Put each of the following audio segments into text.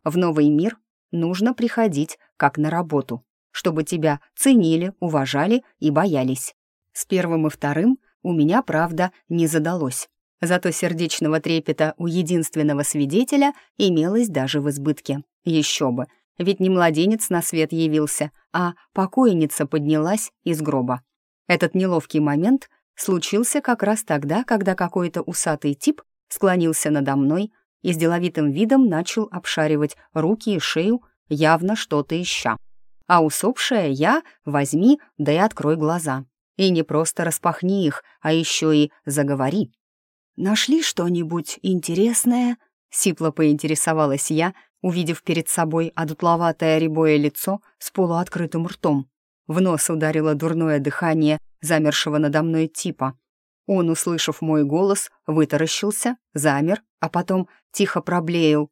В новый мир нужно приходить как на работу, чтобы тебя ценили, уважали и боялись. С первым и вторым у меня, правда, не задалось. Зато сердечного трепета у единственного свидетеля имелось даже в избытке. Еще бы, ведь не младенец на свет явился, а покойница поднялась из гроба. Этот неловкий момент случился как раз тогда, когда какой-то усатый тип склонился надо мной и с деловитым видом начал обшаривать руки и шею, явно что-то ища. А усопшая я возьми, да и открой глаза. И не просто распахни их, а еще и заговори. «Нашли что-нибудь интересное?» — сипло поинтересовалась я, увидев перед собой одутловатое рябое лицо с полуоткрытым ртом. В нос ударило дурное дыхание замершего надо мной типа. Он, услышав мой голос, вытаращился, замер, а потом тихо проблеял.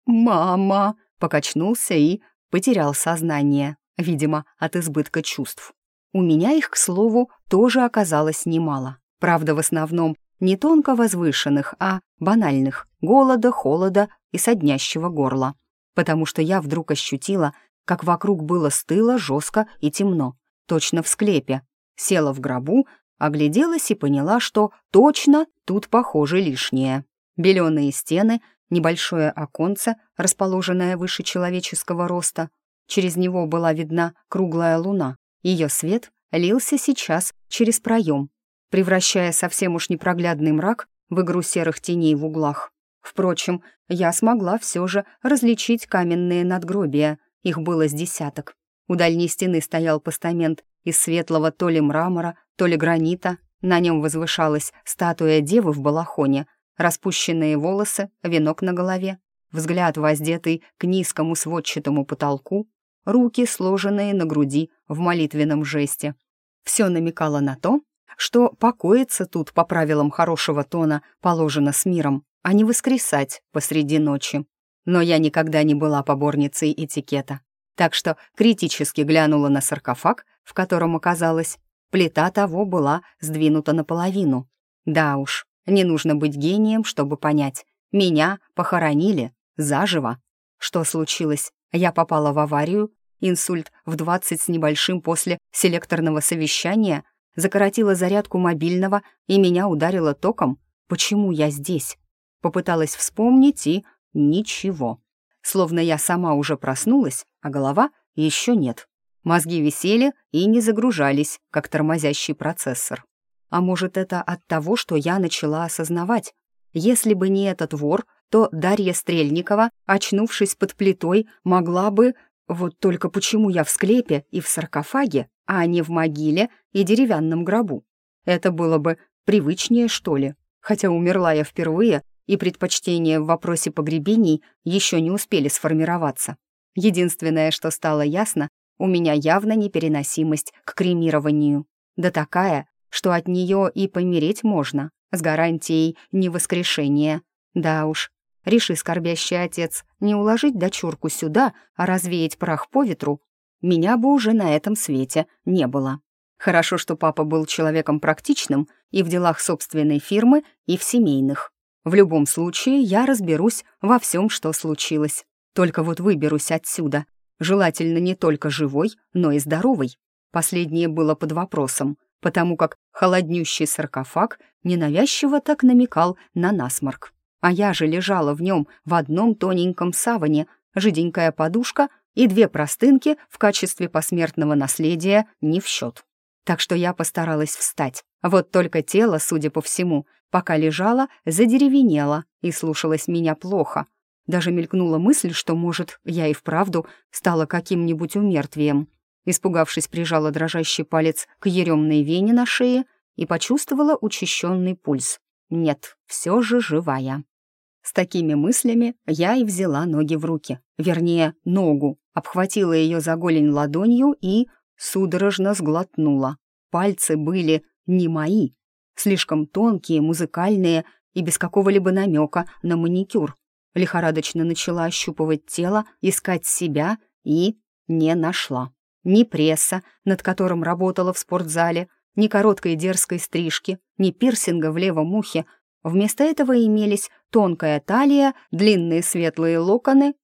«Мама!» — покачнулся и потерял сознание, видимо, от избытка чувств. У меня их, к слову, тоже оказалось немало. Правда, в основном не тонко возвышенных, а банальных — голода, холода и соднящего горла. Потому что я вдруг ощутила, как вокруг было стыло, жестко и темно, точно в склепе. Села в гробу, огляделась и поняла, что точно тут, похоже, лишнее. Беленые стены, небольшое оконце, расположенное выше человеческого роста. Через него была видна круглая луна. Ее свет лился сейчас через проем, превращая совсем уж непроглядный мрак в игру серых теней в углах. Впрочем, я смогла все же различить каменные надгробия. Их было с десяток. У дальней стены стоял постамент из светлого то ли мрамора, то ли гранита. На нем возвышалась статуя девы в балахоне, распущенные волосы, венок на голове, взгляд воздетый к низкому сводчатому потолку, руки, сложенные на груди в молитвенном жесте. Все намекало на то, что покоиться тут по правилам хорошего тона положено с миром, а не воскресать посреди ночи. Но я никогда не была поборницей этикета, так что критически глянула на саркофаг, в котором оказалось, плита того была сдвинута наполовину. Да уж, не нужно быть гением, чтобы понять. Меня похоронили заживо. Что случилось? Я попала в аварию, инсульт в 20 с небольшим после селекторного совещания, закоротила зарядку мобильного и меня ударило током. Почему я здесь? Попыталась вспомнить и ничего. Словно я сама уже проснулась, а голова еще нет. Мозги висели и не загружались, как тормозящий процессор. А может, это от того, что я начала осознавать? Если бы не этот вор, то Дарья Стрельникова, очнувшись под плитой, могла бы... Вот только почему я в склепе и в саркофаге, а не в могиле и деревянном гробу? Это было бы привычнее, что ли? Хотя умерла я впервые, и предпочтения в вопросе погребений еще не успели сформироваться. Единственное, что стало ясно, у меня явно непереносимость к кремированию. Да такая, что от нее и помереть можно, с гарантией невоскрешения. Да уж, реши, скорбящий отец, не уложить дочурку сюда, а развеять прах по ветру, меня бы уже на этом свете не было. Хорошо, что папа был человеком практичным и в делах собственной фирмы, и в семейных. В любом случае, я разберусь во всем, что случилось. Только вот выберусь отсюда. Желательно не только живой, но и здоровой. Последнее было под вопросом, потому как холоднющий саркофаг ненавязчиво так намекал на насморк. А я же лежала в нем в одном тоненьком саване, жиденькая подушка и 2 простынки в качестве посмертного наследия не в счет. Так что я постаралась встать. Вот только тело, судя по всему, пока лежала, задеревенело и слушалось меня плохо. Даже мелькнула мысль, что, может, я и вправду стала каким-нибудь умертвием. Испугавшись, прижала дрожащий палец к еремной вене на шее и почувствовала учащенный пульс. Нет, все же живая. С такими мыслями я и взяла ноги в руки, вернее, ногу, обхватила ее за голень ладонью и судорожно сглотнула. Пальцы были не мои, слишком тонкие, музыкальные и без какого-либо намека на маникюр. Лихорадочно начала ощупывать тело, искать себя и не нашла. Ни пресса, над которым работала в спортзале, ни короткой дерзкой стрижки, ни пирсинга в левом ухе. Вместо этого имелись тонкая талия, длинные светлые локоны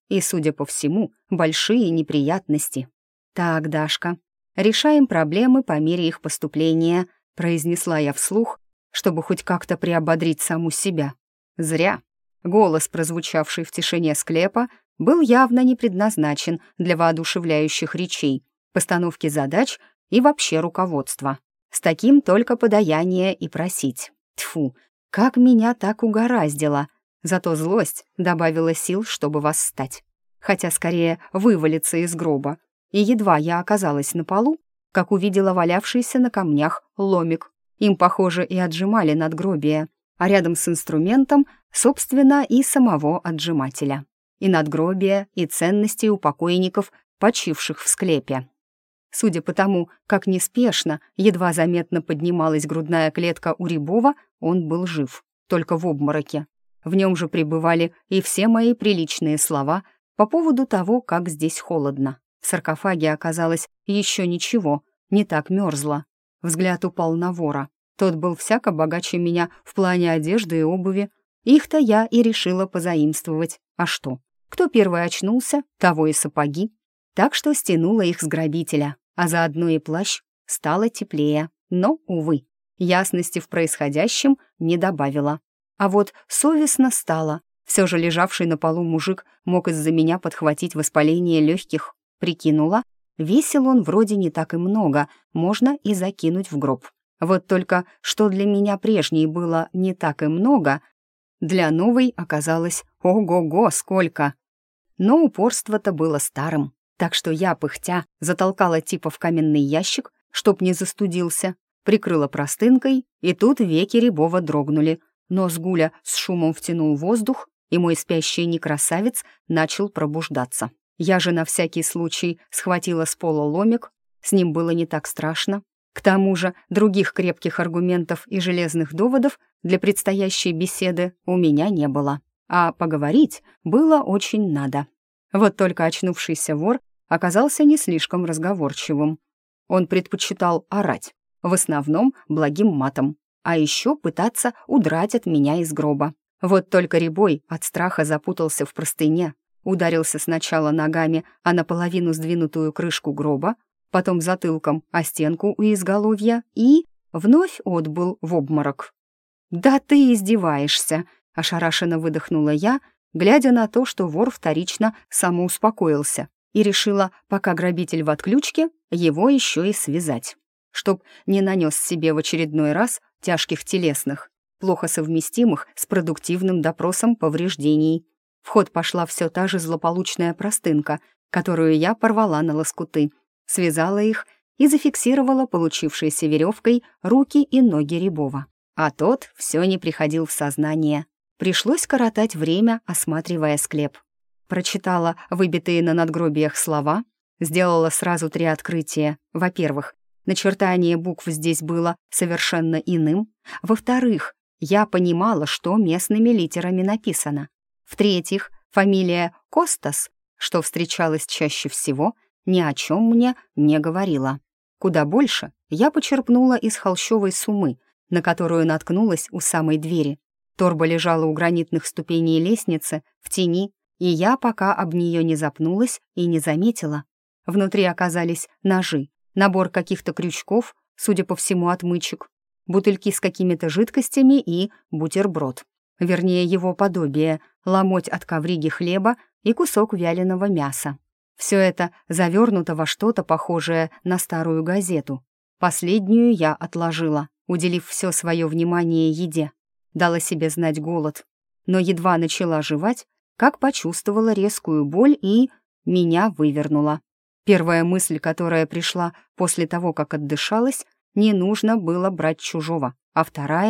и, судя по всему, большие неприятности. «Так, Дашка, решаем проблемы по мере их поступления», произнесла я вслух, чтобы хоть как-то приободрить саму себя. Зря. Голос, прозвучавший в тишине склепа, был явно не предназначен для воодушевляющих речей, постановки задач и вообще руководства. С таким только подаяние и просить. Тьфу, как меня так угораздило. Зато злость добавила сил, чтобы восстать. Хотя скорее вывалиться из гроба. И едва я оказалась на полу, как увидела валявшийся на камнях ломик. Им, похоже, и отжимали надгробие, а рядом с инструментом, собственно, и самого отжимателя. И надгробие, и ценности у покойников, почивших в склепе. Судя по тому, как неспешно, едва заметно поднималась грудная клетка у Рябова, он был жив, только в обмороке. В нем же пребывали и все мои приличные слова по поводу того, как здесь холодно. В саркофаге оказалось еще ничего, не так мерзло. Взгляд упал на вора. Тот был всяко богаче меня в плане одежды и обуви. Их-то я и решила позаимствовать. А что? Кто первый очнулся, того и сапоги. Так что стянула их с грабителя, а заодно и плащ. Стало теплее, но, увы, ясности в происходящем не добавила. А вот совестно стало. Все же лежавший на полу мужик мог из-за меня подхватить воспаление легких. Прикинула, весил он вроде не так и много, можно и закинуть в гроб. Вот только, что для меня прежней было не так и много, для новой оказалось ого-го сколько. Но упорство-то было старым, так что я, пыхтя, затолкала типа в каменный ящик, чтоб не застудился, прикрыла простынкой, и тут веки Рябова дрогнули. Нос Гуля с шумом втянул воздух, и мой спящий некрасавец начал пробуждаться. Я же на всякий случай схватила с пола ломик, с ним было не так страшно. К тому же других крепких аргументов и железных доводов для предстоящей беседы у меня не было. А поговорить было очень надо. Вот только очнувшийся вор оказался не слишком разговорчивым. Он предпочитал орать, в основном благим матом, а еще пытаться удрать от меня из гроба. Вот только Рябой от страха запутался в простыне, ударился сначала ногами о наполовину сдвинутую крышку гроба, потом затылком о стенку у изголовья и вновь отбыл в обморок. «Да ты издеваешься!» — ошарашенно выдохнула я, глядя на то, что вор вторично самоуспокоился, и решила, пока грабитель в отключке, его еще и связать, чтоб не нанес себе в очередной раз тяжких телесных, плохо совместимых с продуктивным допросом повреждений. В ход пошла все та же злополучная простынка, которую я порвала на лоскуты, связала их и зафиксировала получившейся веревкой руки и ноги Рябова. А тот все не приходил в сознание. Пришлось коротать время, осматривая склеп. Прочитала выбитые на надгробиях слова, сделала сразу 3 открытия. Во-первых, начертание букв здесь было совершенно иным. Во-вторых, я понимала, что местными литерами написано. В-третьих, фамилия Костас, что встречалась чаще всего, ни о чем мне не говорила. Куда больше я почерпнула из холщовой суммы, на которую наткнулась у самой двери. Торба лежала у гранитных ступеней лестницы, в тени, и я пока об нее не запнулась и не заметила. Внутри оказались ножи, набор каких-то крючков, судя по всему, отмычек, бутыльки с какими-то жидкостями и бутерброд. Вернее, его подобие, ломоть от ковриги хлеба и кусок вяленого мяса. Все это завернуто во что-то похожее на старую газету. Последнюю я отложила, уделив все свое внимание еде. Дала себе знать голод. Но едва начала жевать, как почувствовала резкую боль и меня вывернуло. Первая мысль, которая пришла после того, как отдышалась, не нужно было брать чужого, а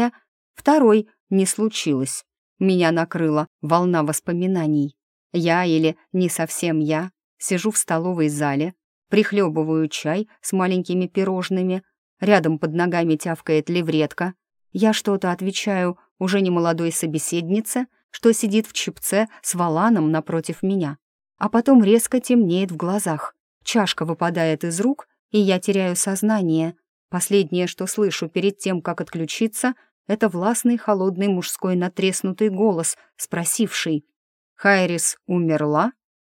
второй не случилось. Меня накрыла волна воспоминаний. Я или не совсем я сижу в столовой зале, прихлебываю чай с маленькими пирожными, рядом под ногами тявкает левретка. Я что-то отвечаю уже немолодой собеседнице, что сидит в чепце с воланом напротив меня. А потом резко темнеет в глазах. Чашка выпадает из рук, и я теряю сознание. Последнее, что слышу перед тем, как отключиться, это властный, холодный мужской натреснутый голос, спросивший: «Хайрис умерла?»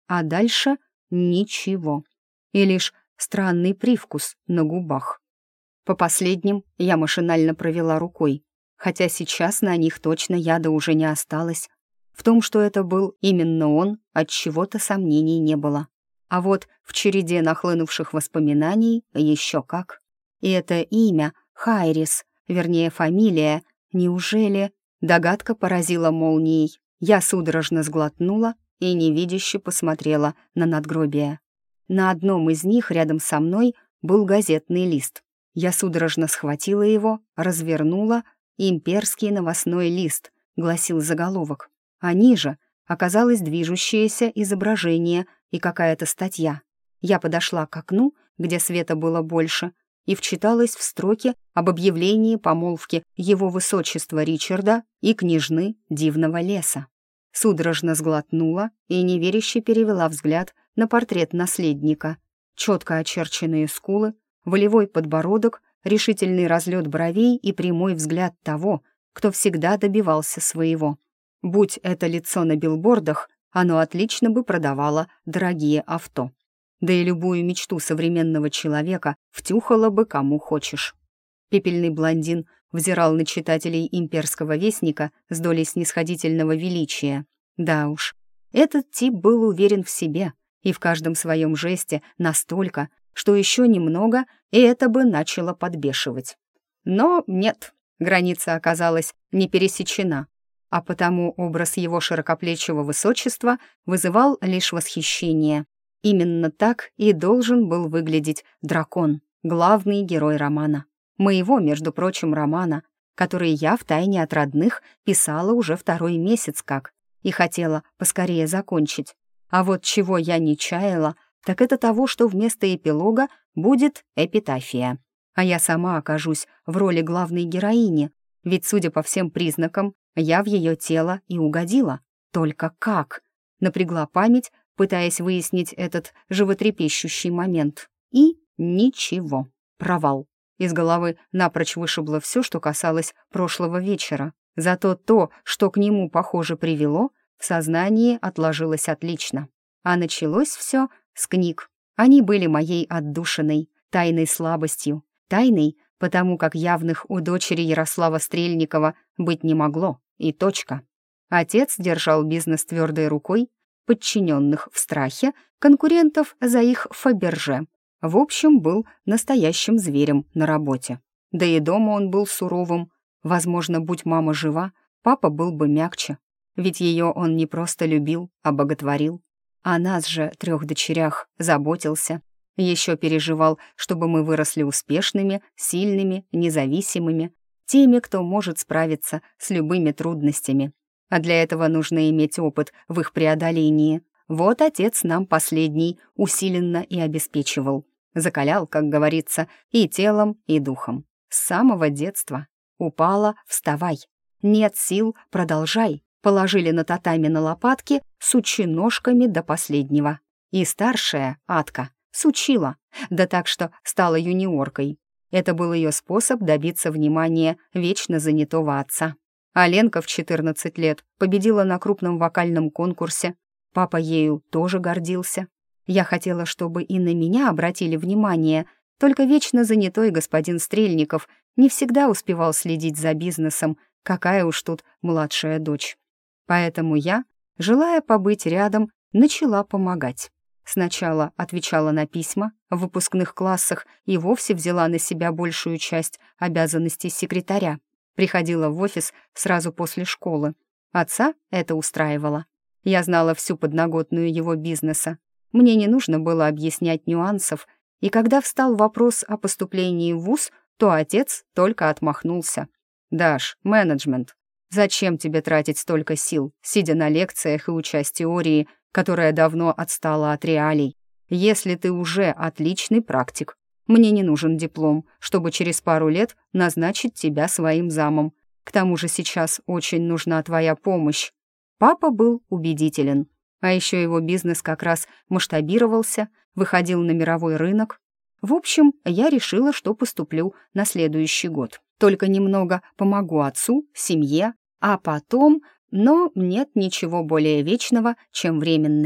А дальше ничего. И лишь странный привкус на губах. По последним я машинально провела рукой, хотя сейчас на них точно яда уже не осталось. В том, что это был именно он, от чего-то сомнений не было. А вот в череде нахлынувших воспоминаний еще как. И это имя Хайрис, вернее фамилия, неужели... Догадка поразила молнией. Я судорожно сглотнула и невидяще посмотрела на надгробие. На одном из них рядом со мной был газетный лист. Я судорожно схватила его, развернула. «Имперский новостной лист», — гласил заголовок. А ниже оказалось движущееся изображение и какая-то статья. Я подошла к окну, где света было больше, и вчиталась в строки об объявлении помолвки его высочества Ричарда и княжны Дивного леса. Судорожно сглотнула и неверяще перевела взгляд на портрет наследника. Четко очерченные скулы, волевой подбородок, решительный разлет бровей и прямой взгляд того, кто всегда добивался своего. Будь это лицо на билбордах, оно отлично бы продавало дорогие авто. Да и любую мечту современного человека втюхало бы кому хочешь. Пепельный блондин взирал на читателей имперского вестника с долей снисходительного величия. Да уж, этот тип был уверен в себе и в каждом своем жесте настолько, что еще немного, и это бы начало подбешивать. Но нет, граница оказалась не пересечена, а потому образ его широкоплечего высочества вызывал лишь восхищение. Именно так и должен был выглядеть дракон, главный герой романа. Моего, между прочим, романа, который я втайне от родных писала уже 2-й месяц как, и хотела поскорее закончить. А вот чего я не чаяла, так это того, что вместо эпилога будет эпитафия. А я сама окажусь в роли главной героини, ведь, судя по всем признакам, я в ее тело и угодила. Только как? Напрягла память, пытаясь выяснить этот животрепещущий момент. И ничего. Провал. Из головы напрочь вышибло все, что касалось прошлого вечера. Зато то, что к нему, похоже, привело, в сознании отложилось отлично. А началось все с книг. Они были моей отдушиной, тайной слабостью. Тайной, потому как явных у дочери Ярослава Стрельникова быть не могло. И точка. Отец держал бизнес твердой рукой, подчиненных в страхе, конкурентов за их Фаберже. В общем, был настоящим зверем на работе. Да и дома он был суровым. Возможно, будь мама жива, папа был бы мягче. Ведь ее он не просто любил, а боготворил. О нас же, 3 дочерях, заботился. Еще переживал, чтобы мы выросли успешными, сильными, независимыми, теми, кто может справиться с любыми трудностями. А для этого нужно иметь опыт в их преодолении. Вот отец нам последний усиленно и обеспечивал. Закалял, как говорится, и телом, и духом. С самого детства. Упала — вставай. Нет сил — продолжай. Положили на татами на лопатки, сучи ножками до последнего. И старшая, Атка, сучила, да так что стала юниоркой. Это был ее способ добиться внимания вечно занятого отца. А Ленка в 14 лет победила на крупном вокальном конкурсе. Папа ею тоже гордился. Я хотела, чтобы и на меня обратили внимание, только вечно занятой господин Стрельников не всегда успевал следить за бизнесом, какая уж тут младшая дочь. Поэтому я, желая побыть рядом, начала помогать. Сначала отвечала на письма, в выпускных классах и вовсе взяла на себя большую часть обязанностей секретаря. Приходила в офис сразу после школы. Отца это устраивало. Я знала всю подноготную его бизнеса. Мне не нужно было объяснять нюансов, и когда встал вопрос о поступлении в вуз, то отец только отмахнулся. «Даш, менеджмент. Зачем тебе тратить столько сил, сидя на лекциях и учась теории, которая давно отстала от реалий, если ты уже отличный практик? Мне не нужен диплом, чтобы через пару лет назначить тебя своим замом. К тому же сейчас очень нужна твоя помощь». Папа был убедителен. А еще его бизнес как раз масштабировался, выходил на мировой рынок. В общем, я решила, что поступлю на следующий год. Только немного помогу отцу, семье, а потом... Но нет ничего более вечного, чем временное.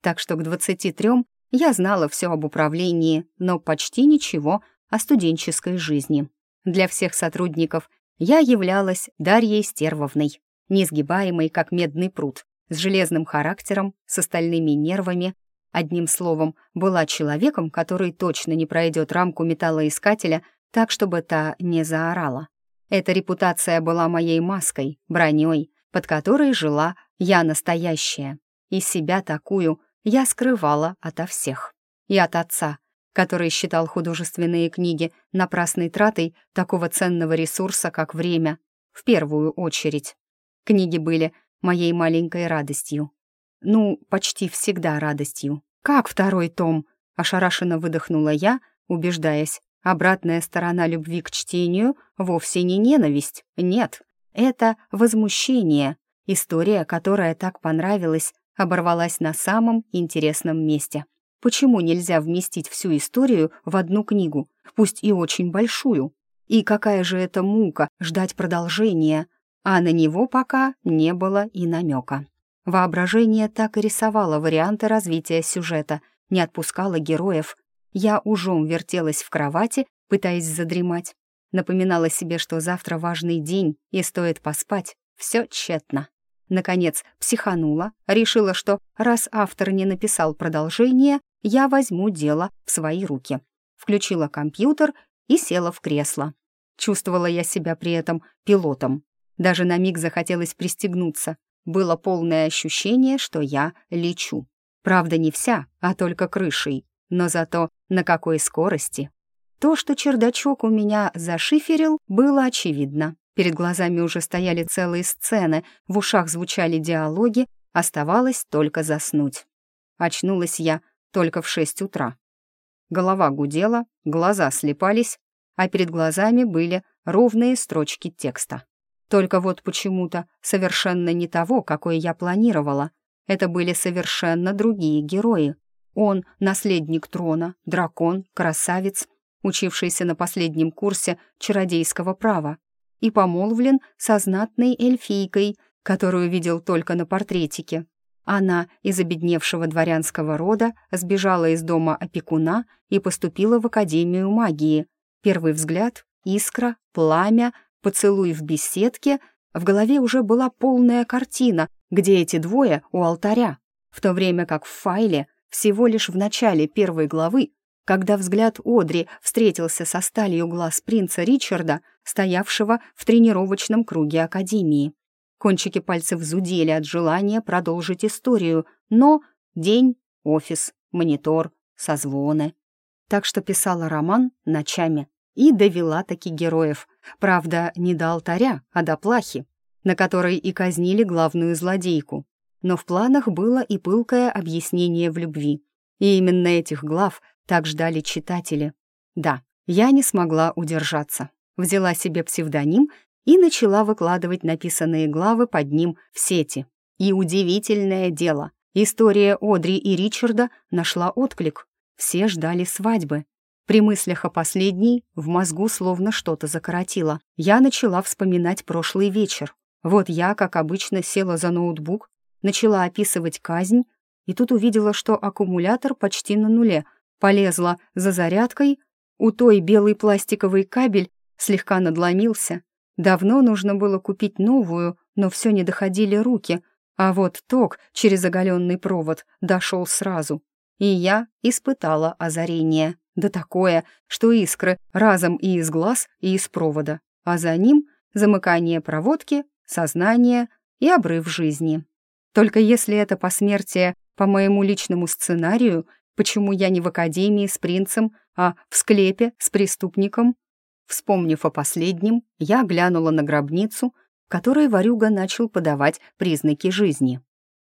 Так что к 23 я знала все об управлении, но почти ничего о студенческой жизни. Для всех сотрудников я являлась Дарьей Стервовной, несгибаемой, как медный прут, с железным характером, с остальными нервами. Одним словом, была человеком, который точно не пройдет рамку металлоискателя так, чтобы та не заорала. Эта репутация была моей маской, броней, под которой жила я настоящая. И себя такую я скрывала ото всех. И от отца, который считал художественные книги напрасной тратой такого ценного ресурса, как время, в первую очередь. Книги были моей маленькой радостью. Ну, почти всегда радостью. «Как второй том?» — ошарашенно выдохнула я, убеждаясь. Обратная сторона любви к чтению вовсе не ненависть. Нет, это возмущение. История, которая так понравилась, оборвалась на самом интересном месте. Почему нельзя вместить всю историю в одну книгу, пусть и очень большую? И какая же это мука ждать продолжения? А на него пока не было и намека. Воображение так и рисовало варианты развития сюжета, не отпускало героев. Я ужом вертелась в кровати, пытаясь задремать. Напоминала себе, что завтра важный день и стоит поспать. Все тщетно. Наконец, психанула, решила, что раз автор не написал продолжение, я возьму дело в свои руки. Включила компьютер и села в кресло. Чувствовала я себя при этом пилотом. Даже на миг захотелось пристегнуться. Было полное ощущение, что я лечу. Правда, не вся, а только крышей. Но зато на какой скорости. То, что чердачок у меня зашиферил, было очевидно. Перед глазами уже стояли целые сцены, в ушах звучали диалоги, оставалось только заснуть. Очнулась я только в 6 утра. Голова гудела, глаза слепались, а перед глазами были ровные строчки текста. Только вот почему-то совершенно не того, какой я планировала. Это были совершенно другие герои. Он — наследник трона, дракон, красавец, учившийся на последнем курсе чародейского права, и помолвлен со знатной эльфийкой, которую видел только на портретике. Она из обедневшего дворянского рода сбежала из дома опекуна и поступила в Академию магии. Первый взгляд, искра, пламя, поцелуй в беседке. В голове уже была полная картина, где эти двое у алтаря, в то время как в файле всего лишь в начале первой главы, когда взгляд Одри встретился со сталью глаз принца Ричарда, стоявшего в тренировочном круге Академии. Кончики пальцев зудели от желания продолжить историю, но день, офис, монитор, созвоны. Так что писала роман ночами и довела таки героев. Правда, не до алтаря, а до плахи, на которой и казнили главную злодейку. Но в планах было и пылкое объяснение в любви. И именно этих глав так ждали читатели. Да, я не смогла удержаться. Взяла себе псевдоним и начала выкладывать написанные главы под ним в сети. И удивительное дело, история Одри и Ричарда нашла отклик. Все ждали свадьбы. При мыслях о последней в мозгу словно что-то закоротило. Я начала вспоминать прошлый вечер. Вот я, как обычно, села за ноутбук, начала описывать казнь, и тут увидела, что аккумулятор почти на нуле. Полезла за зарядкой, у той белый пластиковый кабель слегка надломился. Давно нужно было купить новую, но все не доходили руки, а вот ток через оголенный провод дошел сразу. И я испытала озарение. Да такое, что искры разом и из глаз, и из провода, а за ним замыкание проводки, сознание и обрыв жизни. Только если это посмертие по моему личному сценарию, почему я не в академии с принцем, а в склепе с преступником? Вспомнив о последнем, я глянула на гробницу, в которой ворюга начал подавать признаки жизни.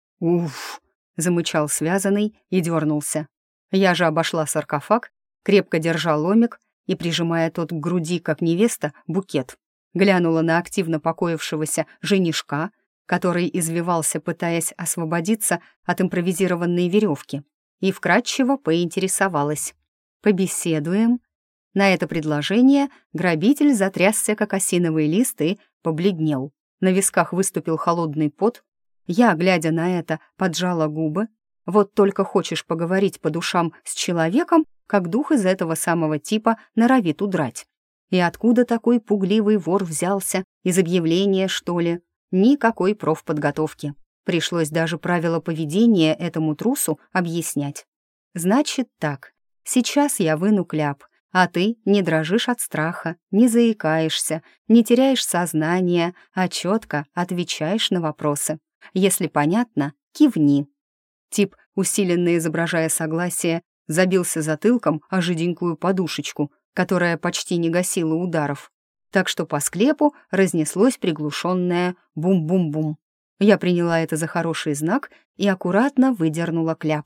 «Уф!» — замычал связанный и дернулся. Я же обошла саркофаг, крепко держа ломик и, прижимая тот к груди, как невеста, букет. Глянула на активно покоившегося женишка, который извивался, пытаясь освободиться от импровизированной веревки, и вкратчиво поинтересовалась. «Побеседуем?» На это предложение грабитель затрясся, как осиновый лист, и побледнел. На висках выступил холодный пот. Я, глядя на это, поджала губы. Вот только хочешь поговорить по душам с человеком, как дух из этого самого типа норовит удрать. И откуда такой пугливый вор взялся? Из объявления, что ли? Никакой профподготовки. Пришлось даже правила поведения этому трусу объяснять. Значит так, сейчас я выну кляп, а ты не дрожишь от страха, не заикаешься, не теряешь сознание, а четко отвечаешь на вопросы. Если понятно, кивни. Тип, усиленно изображая согласие, забился затылком о жиденькую подушечку, которая почти не гасила ударов. Так что по склепу разнеслось приглушенное бум-бум-бум. Я приняла это за хороший знак и аккуратно выдернула кляп.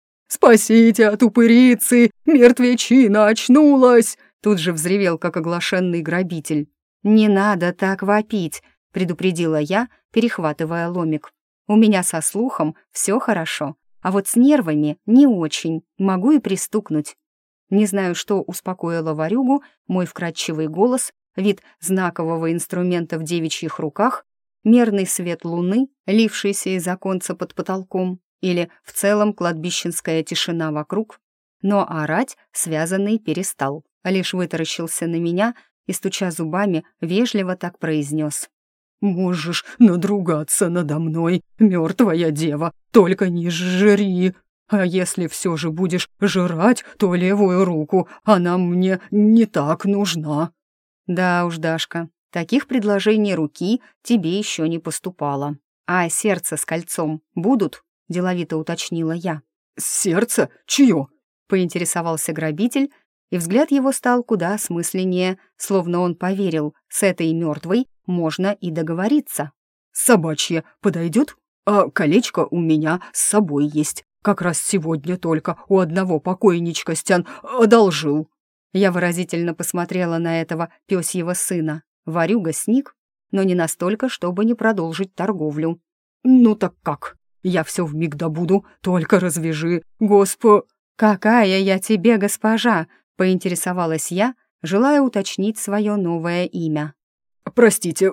«Спасите от упырицы! Мертвечина очнулась!» Тут же взревел, как оглашенный грабитель. «Не надо так вопить», — предупредила я, перехватывая ломик. «У меня со слухом все хорошо, а вот с нервами не очень, могу и пристукнуть». Не знаю, что успокоило ворюгу, мой вкрадчивый голос, вид знакового инструмента в девичьих руках, мерный свет луны, лившийся из оконца под потолком, или в целом кладбищенская тишина вокруг. Но орать связанный перестал, лишь вытаращился на меня и, стуча зубами, вежливо так произнес. «Можешь надругаться надо мной, мертвая дева, только не жри. А если все же будешь жрать, то левую руку, она мне не так нужна». Да уж, Дашка, таких предложений руки тебе еще не поступало. А сердце с кольцом будут? Деловито уточнила я. «Сердце? Чье?» — поинтересовался грабитель, и взгляд его стал куда осмысленнее, словно он поверил, с этой мертвой можно и договориться. «Собачье подойдет? А колечко у меня с собой есть. Как раз сегодня только у одного покойничка Стян одолжил». Я выразительно посмотрела на этого пёсьего сына. Ворюга сник, но не настолько, чтобы не продолжить торговлю. «Ну так как? Я все вмиг добуду, только развяжи, госпо...» «Какая я тебе госпожа?» — поинтересовалась я, желая уточнить свое новое имя. «Простите,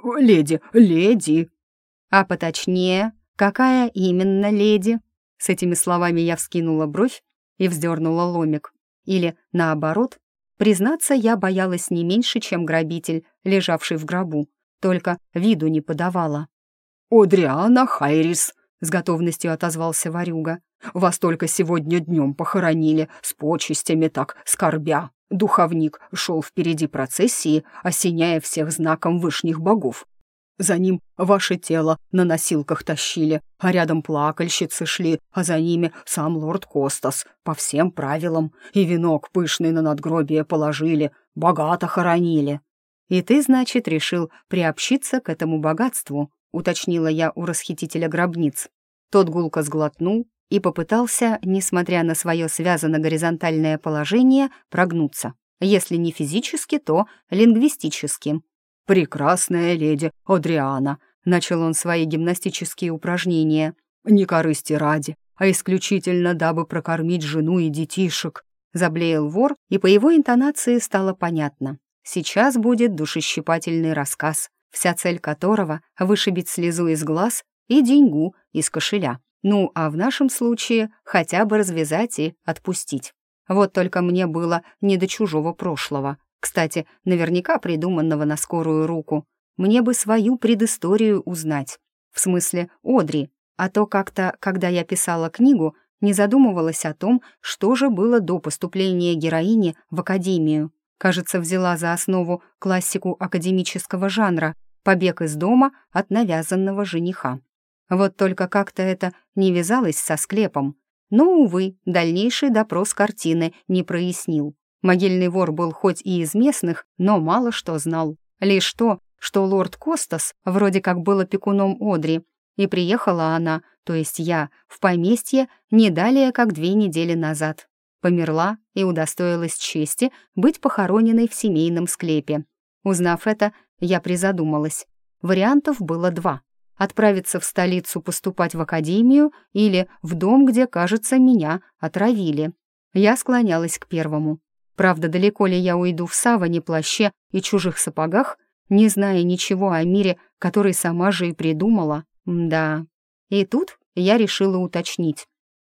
леди». «А поточнее, какая именно леди?» С этими словами я вскинула бровь и вздернула ломик. Или, наоборот, признаться, я боялась не меньше, чем грабитель, лежавший в гробу, только виду не подавала. «Одриана Хайрис», — с готовностью отозвался ворюга. «Вас только сегодня днем похоронили, с почестями так, скорбя. Духовник шел впереди процессии, осеняя всех знаком вышних богов. За ним ваше тело на носилках тащили, а рядом плакальщицы шли, а за ними сам лорд Костас, по всем правилам, и венок пышный на надгробие положили, богато хоронили». «И ты, значит, решил приобщиться к этому богатству?» — уточнила я у расхитителя гробниц. Тот гулко сглотнул и попытался, несмотря на свое связано-горизонтальное положение, прогнуться. Если не физически, то лингвистически. «Прекрасная леди Одриана», — начал он свои гимнастические упражнения, «не корысти ради, а исключительно дабы прокормить жену и детишек», — заблеял вор, и по его интонации стало понятно. Сейчас будет душещипательный рассказ, вся цель которого — вышибить слезу из глаз и деньгу из кошеля. Ну, а в нашем случае хотя бы развязать и отпустить. Вот только мне было не до чужого прошлого. Кстати, наверняка придуманного на скорую руку. Мне бы свою предысторию узнать. В смысле, Одри. А то как-то, когда я писала книгу, не задумывалась о том, что же было до поступления героини в академию. Кажется, взяла за основу классику академического жанра «Побег из дома от навязанного жениха». Вот только как-то это не вязалось со склепом. Но, увы, дальнейший допрос картины не прояснил. Могильный вор был хоть и из местных, но мало что знал. Лишь то, что лорд Костас вроде как был опекуном Одри, и приехала она, то есть я, в поместье не далее, как 2 недели назад. Померла и удостоилась чести быть похороненной в семейном склепе. Узнав это, я призадумалась. Вариантов было 2. Отправиться в столицу поступать в академию или в дом, где, кажется, меня отравили. Я склонялась к первому. Правда, далеко ли я уйду в саване, плаще и чужих сапогах, не зная ничего о мире, который сама же и придумала? Да. И тут я решила уточнить.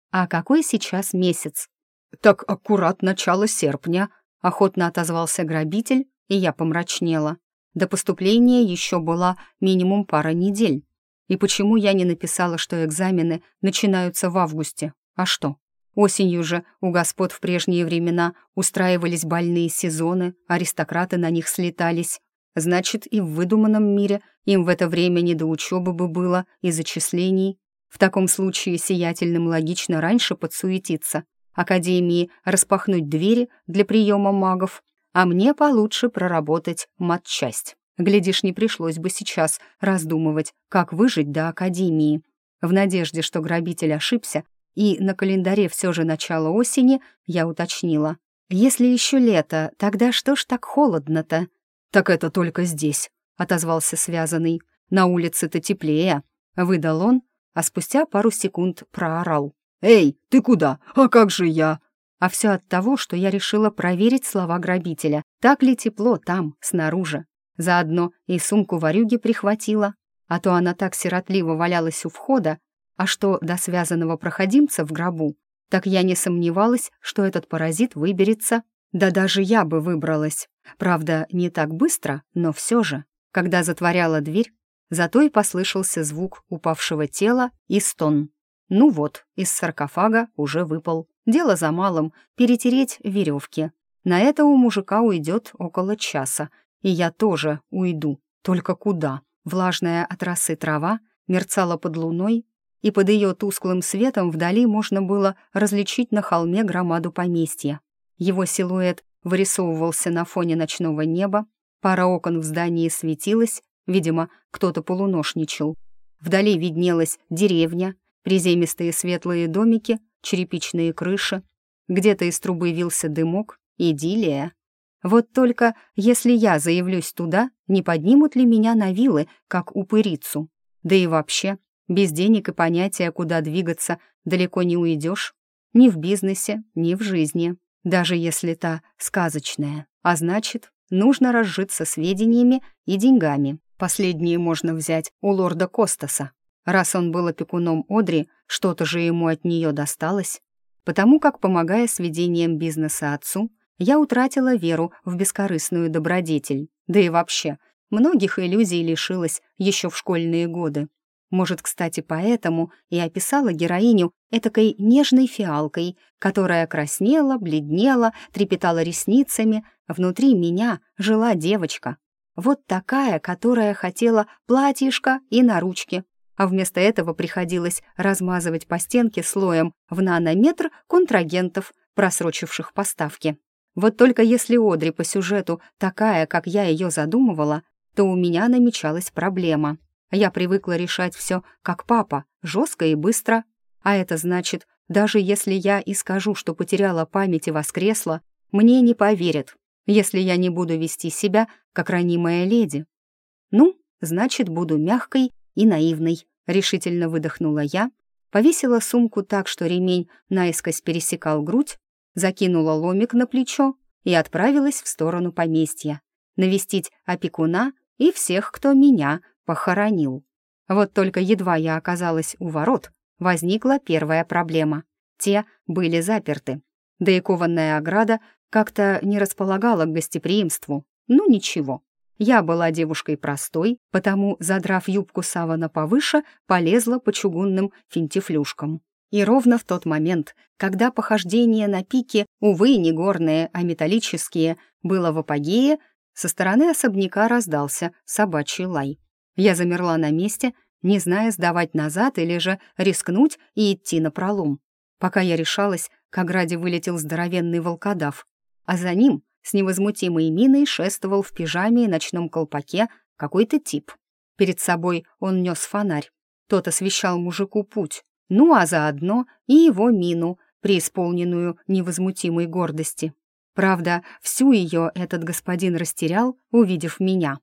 «А какой сейчас месяц?» «Так аккурат начало серпня», — охотно отозвался грабитель, и я помрачнела. До поступления еще была минимум пара недель. И почему я не написала, что экзамены начинаются в августе? А что? Осенью же у господ в прежние времена устраивались бальные сезоны, аристократы на них слетались. Значит, и в выдуманном мире им в это время не до учебы бы было и зачислений. В таком случае сиятельным логично раньше подсуетиться, академии распахнуть двери для приема магов, а мне получше проработать матчасть. Глядишь, не пришлось бы сейчас раздумывать, как выжить до академии. В надежде, что грабитель ошибся, и на календаре все же начало осени, я уточнила. «Если еще лето, тогда что ж так холодно-то?» «Так это только здесь», — отозвался связанный. «На улице-то теплее», — выдал он, а спустя пару секунд проорал. «Эй, ты куда? А как же я?» А все от того, что я решила проверить слова грабителя. Так ли тепло там, снаружи? Заодно и сумку ворюги прихватила, а то она так сиротливо валялась у входа, а что до связанного проходимца в гробу, так я не сомневалась, что этот паразит выберется. Да даже я бы выбралась. Правда, не так быстро, но все же. Когда затворяла дверь, зато и послышался звук упавшего тела и стон. Ну вот, из саркофага уже выпал. Дело за малым — перетереть веревки. На это у мужика уйдет около часа, и я тоже уйду. Только куда? Влажная от росы трава мерцала под луной, и под ее тусклым светом вдали можно было различить на холме громаду поместья. Его силуэт вырисовывался на фоне ночного неба, пара окон в здании светилась, видимо, кто-то полуношничал. Вдали виднелась деревня, приземистые светлые домики, черепичные крыши. Где-то из трубы вился дымок, идиллия. Вот только если я заявлюсь туда, не поднимут ли меня на вилы, как упырицу? Да и вообще, без денег и понятия, куда двигаться, далеко не уйдешь. Ни в бизнесе, ни в жизни. Даже если та сказочная. А значит, нужно разжиться сведениями и деньгами. Последние можно взять у лорда Костаса. Раз он был опекуном Одри, что-то же ему от нее досталось. Потому как, помогая с ведением бизнеса отцу, я утратила веру в бескорыстную добродетель. Да и вообще, многих иллюзий лишилась еще в школьные годы. Может, кстати, поэтому и описала героиню этакой нежной фиалкой, которая краснела, бледнела, трепетала ресницами. Внутри меня жила девочка. Вот такая, которая хотела платьишко и наручки. А вместо этого приходилось размазывать по стенке слоем в нанометр контрагентов, просрочивших поставки. Вот только если Одри по сюжету такая, как я ее задумывала, то у меня намечалась проблема. Я привыкла решать все как папа, жестко и быстро. А это значит, даже если я и скажу, что потеряла память и воскресла, мне не поверят, если я не буду вести себя, как ранимая леди. Ну, значит, буду мягкой и наивной, решительно выдохнула я, повесила сумку так, что ремень наискось пересекал грудь, закинула ломик на плечо и отправилась в сторону поместья, навестить опекуна и всех, кто меня похоронил. Вот только едва я оказалась у ворот, возникла первая проблема. Те были заперты, да и кованная ограда как-то не располагала к гостеприимству. Ну ничего. Я была девушкой простой, потому, задрав юбку савана повыше, полезла по чугунным финтифлюшкам. И ровно в тот момент, когда похождение на пике, увы, не горные, а металлические, было в апогее, со стороны особняка раздался собачий лай. Я замерла на месте, не зная, сдавать назад или же рискнуть и идти напролом. Пока я решалась, к ограде вылетел здоровенный волкодав, а за ним с невозмутимой миной шествовал в пижаме и ночном колпаке какой-то тип. Перед собой он нес фонарь. Тот освещал мужику путь, ну а заодно и его мину, преисполненную невозмутимой гордости. Правда, всю ее этот господин растерял, увидев меня.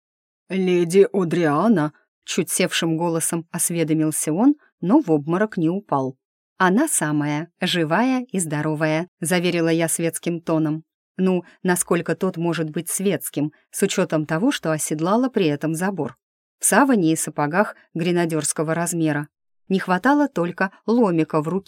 «Леди Одриана», — чуть севшим голосом осведомился он, но в обморок не упал. «Она самая, живая и здоровая», — заверила я светским тоном. Ну, насколько тот может быть светским, с учетом того, что оседлала при этом забор. В саване и сапогах гренадерского размера. Не хватало только ломика в руке.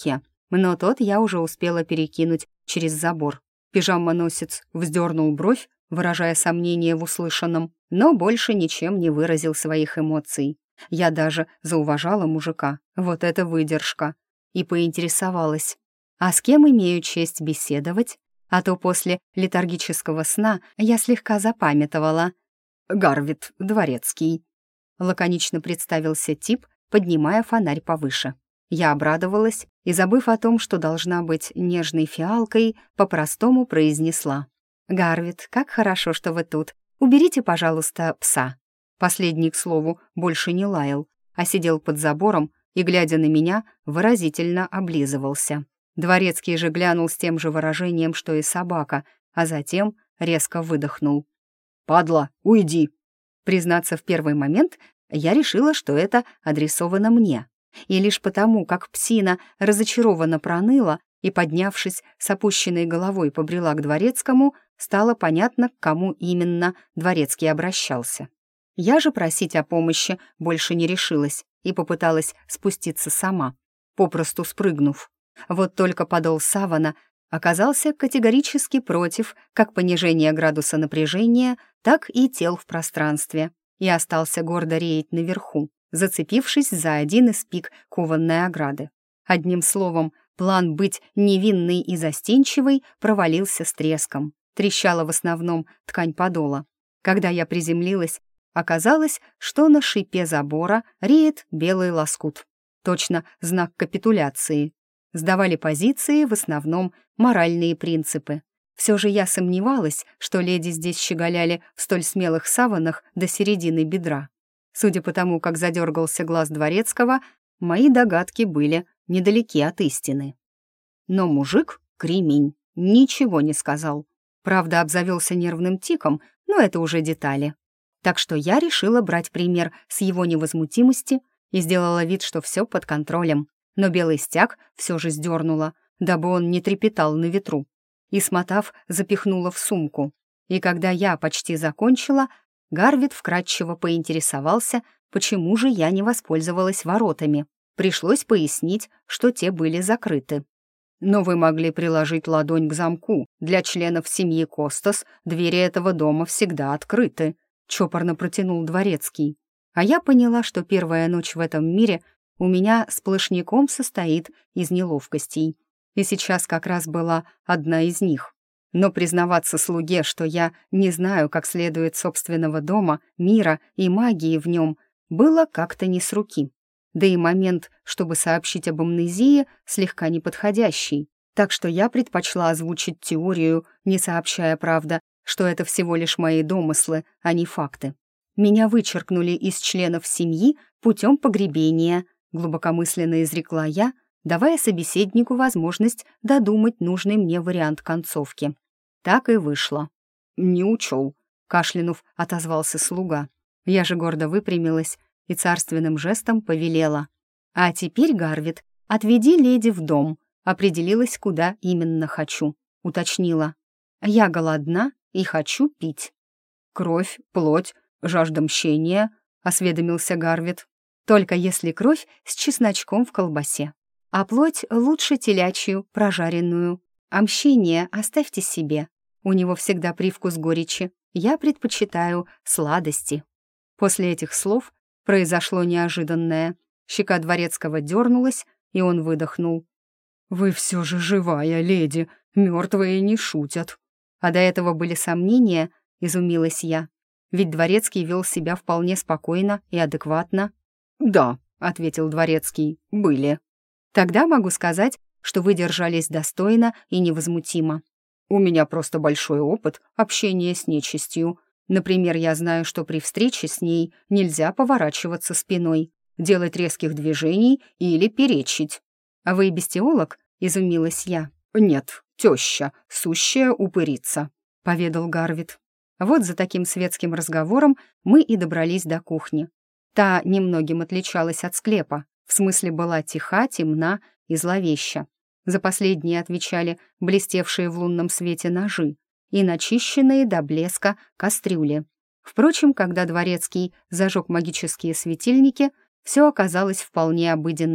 но тот я уже успела перекинуть через забор. Пижамоносец вздернул бровь, выражая сомнение в услышанном, но больше ничем не выразил своих эмоций. Я даже зауважала мужика, вот это выдержка, и поинтересовалась, а с кем имею честь беседовать? А то после летаргического сна я слегка запамятовала. «Гарвит Дворецкий», — лаконично представился тип, поднимая фонарь повыше. Я обрадовалась и, забыв о том, что должна быть нежной фиалкой, по-простому произнесла. «Гарвит, как хорошо, что вы тут. Уберите, пожалуйста, пса». Последний, к слову, больше не лаял, а сидел под забором и, глядя на меня, выразительно облизывался. Дворецкий же глянул с тем же выражением, что и собака, а затем резко выдохнул. «Падла, уйди!» Признаться, в первый момент я решила, что это адресовано мне. И лишь потому, как псина разочарованно проныла и, поднявшись с опущенной головой, побрела к дворецкому, стало понятно, к кому именно дворецкий обращался. Я же просить о помощи больше не решилась и попыталась спуститься сама, попросту спрыгнув. Вот только подол савана оказался категорически против как понижения градуса напряжения, так и тел в пространстве, и остался гордо реять наверху, зацепившись за один из пик кованной ограды. Одним словом, план быть невинной и застенчивой провалился с треском. Трещала в основном ткань подола. Когда я приземлилась, оказалось, что на шипе забора реет белый лоскут. Точно знак капитуляции. Сдавали позиции в основном моральные принципы. Все же я сомневалась, что леди здесь щеголяли в столь смелых саванах до середины бедра. Судя по тому, как задергался глаз дворецкого, мои догадки были недалеки от истины. Но мужик, кремень, ничего не сказал. Правда, обзавелся нервным тиком, но это уже детали. Так что я решила брать пример с его невозмутимости и сделала вид, что все под контролем. Но белый стяг все же сдернула, дабы он не трепетал на ветру, и, смотав, запихнула в сумку. И когда я почти закончила, Гарвит вкратчиво поинтересовался, почему же я не воспользовалась воротами. Пришлось пояснить, что те были закрыты. «Но вы могли приложить ладонь к замку. Для членов семьи Костас двери этого дома всегда открыты», — чопорно протянул дворецкий. А я поняла, что первая ночь в этом мире у меня сплошняком состоит из неловкостей. И сейчас как раз была одна из них. Но признаваться слуге, что я не знаю как следует собственного дома, мира и магии в нем, было как-то не с руки. Да и момент, чтобы сообщить об амнезии, слегка неподходящий. Так что я предпочла озвучить теорию, не сообщая, правда, что это всего лишь мои домыслы, а не факты. Меня вычеркнули из членов семьи путем погребения, глубокомысленно изрекла я, давая собеседнику возможность додумать нужный мне вариант концовки. Так и вышло. «Не учел», — кашлянув, отозвался слуга. Я же гордо выпрямилась и царственным жестом повелела. «А теперь, Гарвит, отведи леди в дом», определилась, куда именно хочу, уточнила. «Я голодна и хочу пить». «Кровь, плоть, жажда мщения», — осведомился Гарвит. «Только если кровь с чесночком в колбасе. А плоть лучше телячью, прожаренную. А мщение оставьте себе. У него всегда привкус горечи. Я предпочитаю сладости». После этих слов произошло неожиданное. Щека дворецкого дернулась, и он выдохнул. «Вы все же живая, леди, мертвые не шутят». А до этого были сомнения, изумилась я. Ведь дворецкий вел себя вполне спокойно и адекватно. «Да», — ответил дворецкий, — «были». «Тогда могу сказать, что вы держались достойно и невозмутимо. У меня просто большой опыт общения с нечистью. Например, я знаю, что при встрече с ней нельзя поворачиваться спиной, делать резких движений или перечить». «А вы бестиолог?» — изумилась я. «Нет, теща, сущая упырица», — поведал Гарвит. Вот за таким светским разговором мы и добрались до кухни. Та немногим отличалась от склепа, в смысле была тиха, темна и зловеща. За последние отвечали блестевшие в лунном свете ножи и начищенные до блеска кастрюли. Впрочем, когда дворецкий зажег магические светильники, все оказалось вполне обыденно.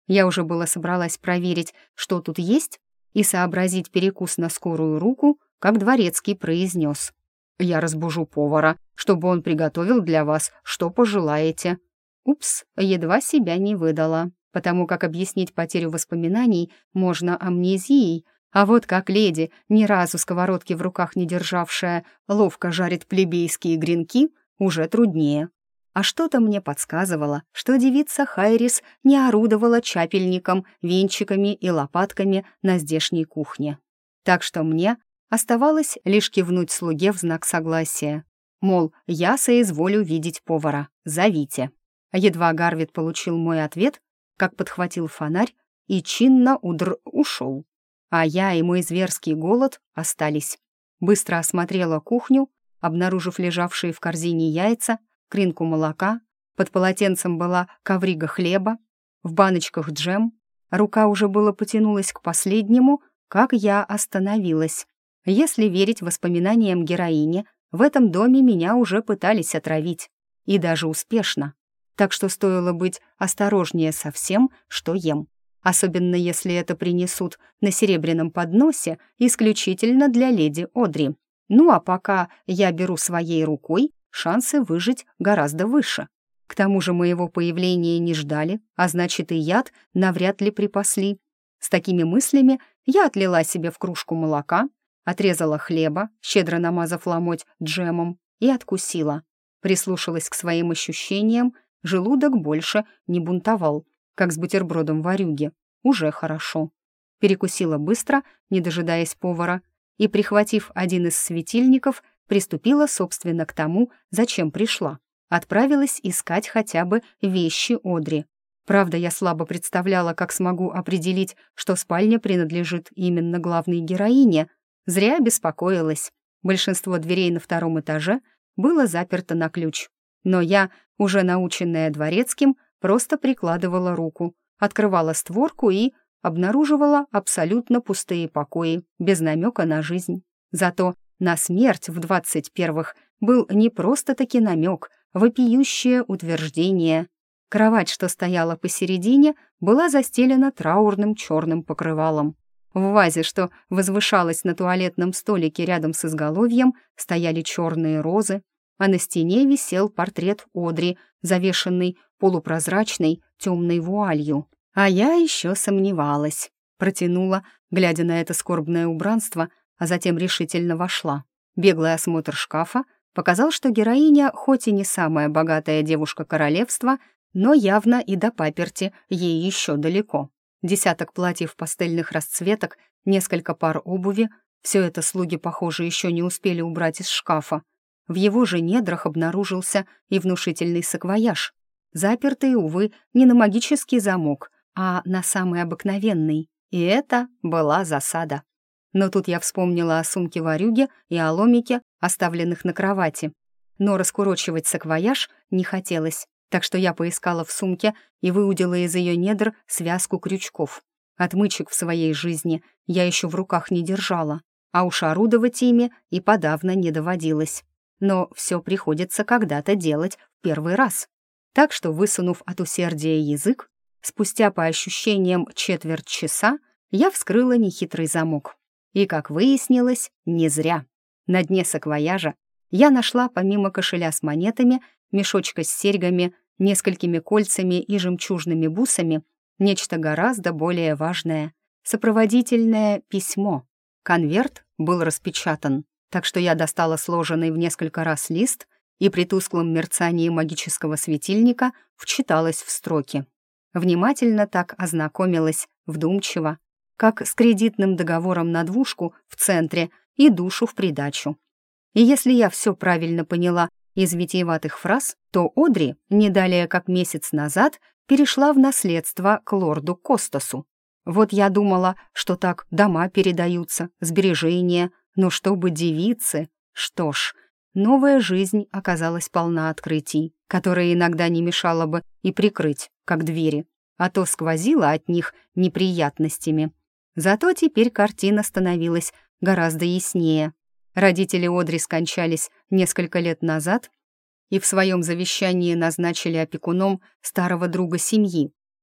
Я уже было собралась проверить, что тут есть, и сообразить перекус на скорую руку, как дворецкий произнес: «Я разбужу повара, чтобы он приготовил для вас, что пожелаете». Упс, едва себя не выдала, потому как объяснить потерю воспоминаний можно амнезией, а вот как леди, ни разу сковородки в руках не державшая, ловко жарит плебейские гренки, уже труднее. А что-то мне подсказывало, что девица Хайрис не орудовала чапельником, венчиками и лопатками на здешней кухне. Так что мне оставалось лишь кивнуть слуге в знак согласия. Мол, я соизволю видеть повара, зовите. Едва Гарвит получил мой ответ, как подхватил фонарь и чинно ушел. А я и мой зверский голод остались. Быстро осмотрела кухню, обнаружив лежавшие в корзине яйца, кринку молока, под полотенцем была коврига хлеба, в баночках джем. Рука уже было потянулась к последнему, как я остановилась. Если верить воспоминаниям героини, в этом доме меня уже пытались отравить. И даже успешно. Так что стоило быть осторожнее со всем, что ем. Особенно если это принесут на серебряном подносе исключительно для леди Одри. Ну а пока я беру своей рукой, шансы выжить гораздо выше. К тому же моего появления не ждали, а значит и яд навряд ли припасли. С такими мыслями я отлила себе в кружку молока, отрезала хлеба, щедро намазав ломоть джемом, и откусила. Прислушалась к своим ощущениям, желудок больше не бунтовал, как с бутербродом варюги. Уже хорошо. Перекусила быстро, не дожидаясь повара, и, прихватив один из светильников, приступила, собственно, к тому, зачем пришла. Отправилась искать хотя бы вещи Одри. Правда, я слабо представляла, как смогу определить, что спальня принадлежит именно главной героине. Зря беспокоилась. Большинство дверей на втором этаже было заперто на ключ. Но я, уже наученная дворецким, просто прикладывала руку, открывала створку и обнаруживала абсолютно пустые покои, без намека на жизнь. Зато на смерть в 21-х был не просто-таки намек, вопиющее утверждение. Кровать, что стояла посередине, была застелена траурным черным покрывалом. В вазе, что возвышалась на туалетном столике рядом с изголовьем, стояли черные розы, а на стене висел портрет Одри, завешенный полупрозрачной темной вуалью. А я еще сомневалась. Протянула, глядя на это скорбное убранство, а затем решительно вошла. Беглый осмотр шкафа показал, что героиня, хоть и не самая богатая девушка королевства, но явно и до паперти ей еще далеко. Десяток платьев пастельных расцветок, несколько пар обуви — все это слуги, похоже, еще не успели убрать из шкафа. В его же недрах обнаружился и внушительный саквояж, запертый, увы, не на магический замок, а на самый обыкновенный. И это была засада. Но тут я вспомнила о сумке варюги и о ломике, оставленных на кровати. Но раскурочивать саквояж не хотелось, так что я поискала в сумке и выудила из ее недр связку крючков. Отмычек в своей жизни я еще в руках не держала, а уж орудовать ими и подавно не доводилось. Но все приходится когда-то делать в первый раз. Так что, высунув от усердия язык, спустя по ощущениям четверть часа я вскрыла нехитрый замок. И, как выяснилось, не зря. На дне саквояжа я нашла, помимо кошеля с монетами, мешочка с серьгами, несколькими кольцами и жемчужными бусами, нечто гораздо более важное — сопроводительное письмо. Конверт был распечатан, так что я достала сложенный в несколько раз лист и при тусклом мерцании магического светильника вчиталась в строки. Внимательно так ознакомилась, вдумчиво, как с кредитным договором на двушку в центре и душу в придачу. И если я все правильно поняла из витиеватых фраз, то Одри, не далее как месяц назад, перешла в наследство к лорду Костасу. Вот я думала, что так дома передаются, сбережения, но чтобы девицы... Что ж, новая жизнь оказалась полна открытий, которые иногда не мешало бы и прикрыть, как двери, а то сквозило от них неприятностями. Зато теперь картина становилась гораздо яснее. Родители Одри скончались несколько лет назад и в своем завещании назначили опекуном старого друга семьи,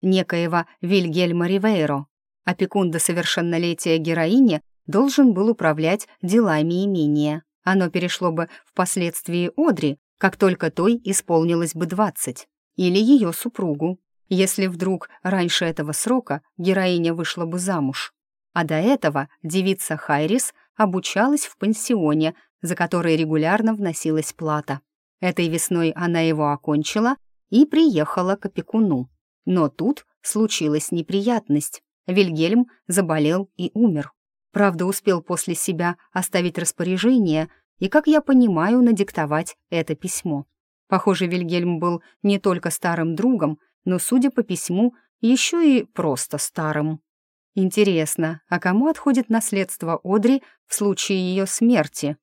некоего Вильгельма Ривейро. Опекун до совершеннолетия героини должен был управлять делами имения. Оно перешло бы впоследствии Одри, как только той исполнилось бы 20, или ее супругу, если вдруг раньше этого срока героиня вышла бы замуж. А до этого девица Хайрис обучалась в пансионе, за который регулярно вносилась плата. Этой весной она его окончила и приехала к опекуну. Но тут случилась неприятность. Вильгельм заболел и умер. Правда, успел после себя оставить распоряжение и, как я понимаю, надиктовать это письмо. Похоже, Вильгельм был не только старым другом, но, судя по письму, еще и просто старым. Интересно, а кому отходит наследство Одри в случае ее смерти?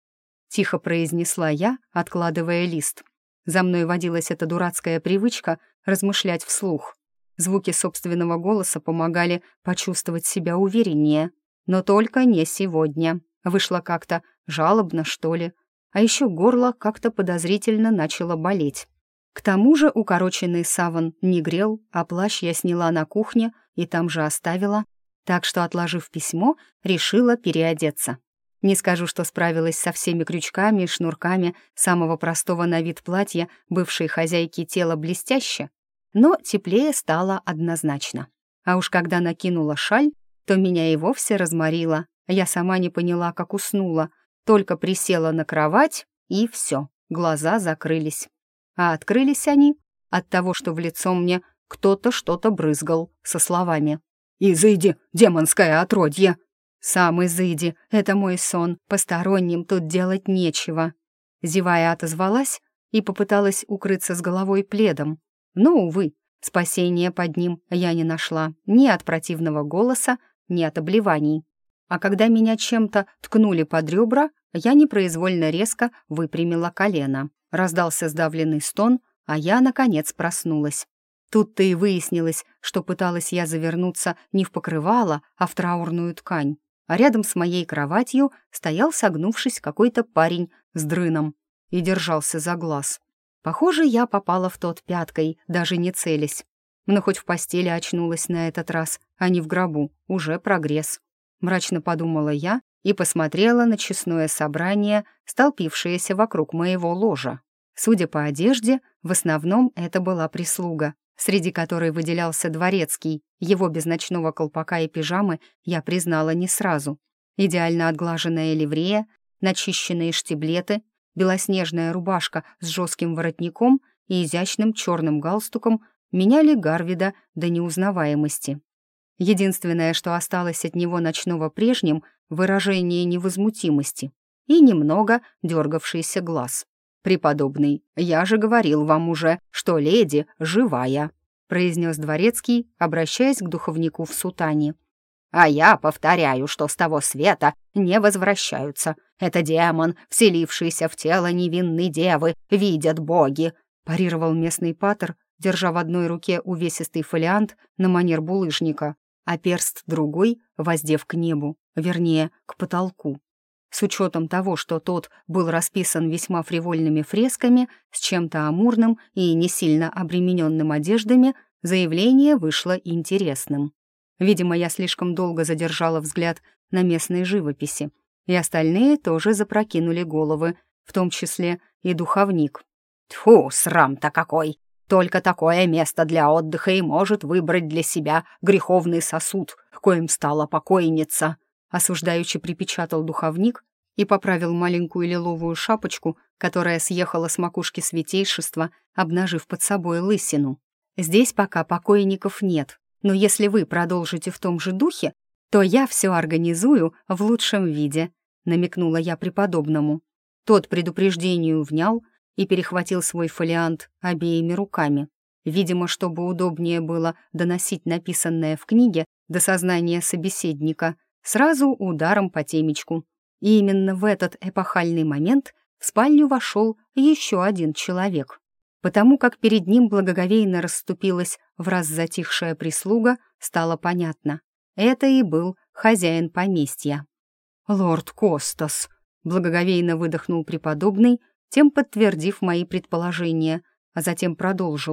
Тихо произнесла я, откладывая лист. За мной водилась эта дурацкая привычка размышлять вслух. Звуки собственного голоса помогали почувствовать себя увереннее. Но только не сегодня. Вышло как-то жалобно, что ли. А еще горло как-то подозрительно начало болеть. К тому же укороченный саван не грел, а плащ я сняла на кухне и там же оставила. Так что, отложив письмо, решила переодеться. Не скажу, что справилась со всеми крючками и шнурками самого простого на вид платья бывшей хозяйки тела блестяще, но теплее стало однозначно. А уж когда накинула шаль, то меня и вовсе разморило. Я сама не поняла, как уснула, только присела на кровать, и все, глаза закрылись. А открылись они от того, что в лицо мне кто-то что-то брызгал со словами: «Изыди, демонское отродье!» «Сам изыди, это мой сон, посторонним тут делать нечего». Зевая, отозвалась и попыталась укрыться с головой пледом. Но, увы, спасения под ним я не нашла ни от противного голоса, ни от обливаний. А когда меня чем-то ткнули под ребра, я непроизвольно резко выпрямила колено. Раздался сдавленный стон, а я, наконец, проснулась. Тут-то и выяснилось, что пыталась я завернуться не в покрывало, а в траурную ткань. А рядом с моей кроватью стоял, согнувшись, какой-то парень с дрыном и держался за глаз. Похоже, я попала в тот пяткой, даже не целясь. Но хоть в постели очнулась на этот раз, а не в гробу, уже прогресс. Мрачно подумала я и посмотрела на честное собрание, столпившееся вокруг моего ложа. Судя по одежде, в основном это была прислуга, среди которой выделялся дворецкий. Его без ночного колпака и пижамы я признала не сразу. Идеально отглаженная ливрея, начищенные штиблеты, белоснежная рубашка с жестким воротником и изящным черным галстуком меняли Гарвида до неузнаваемости. Единственное, что осталось от него ночного прежним — выражение невозмутимости и немного дергавшийся глаз. «Преподобный, я же говорил вам уже, что леди живая», произнес дворецкий, обращаясь к духовнику в сутане. «А я повторяю, что с того света не возвращаются. Это демон, вселившийся в тело невинной девы, видят боги», парировал местный патер, держа в одной руке увесистый фолиант на манер булыжника, а перст другой воздев к небу, вернее, к потолку. С учетом того, что тот был расписан весьма фривольными фресками, с чем-то амурным и не сильно обремененным одеждами, заявление вышло интересным. Видимо, я слишком долго задержала взгляд на местной живописи, и остальные тоже запрокинули головы, в том числе и духовник. «Тьфу, срам-то какой! Только такое место для отдыха и может выбрать для себя греховный сосуд, коим стала покойница», осуждаючи припечатал духовник и поправил маленькую лиловую шапочку, которая съехала с макушки святейшества, обнажив под собой лысину. «Здесь пока покойников нет, но если вы продолжите в том же духе, то я все организую в лучшем виде», намекнула я преподобному. Тот предупреждению внял и перехватил свой фолиант обеими руками. Видимо, чтобы удобнее было доносить написанное в книге до сознания собеседника, сразу ударом по темечку. И именно в этот эпохальный момент в спальню вошел еще один человек. Потому как перед ним благоговейно расступилась враз затихшая прислуга, стало понятно. Это и был хозяин поместья. «Лорд Костас», — благоговейно выдохнул преподобный, тем подтвердив мои предположения, а затем продолжил.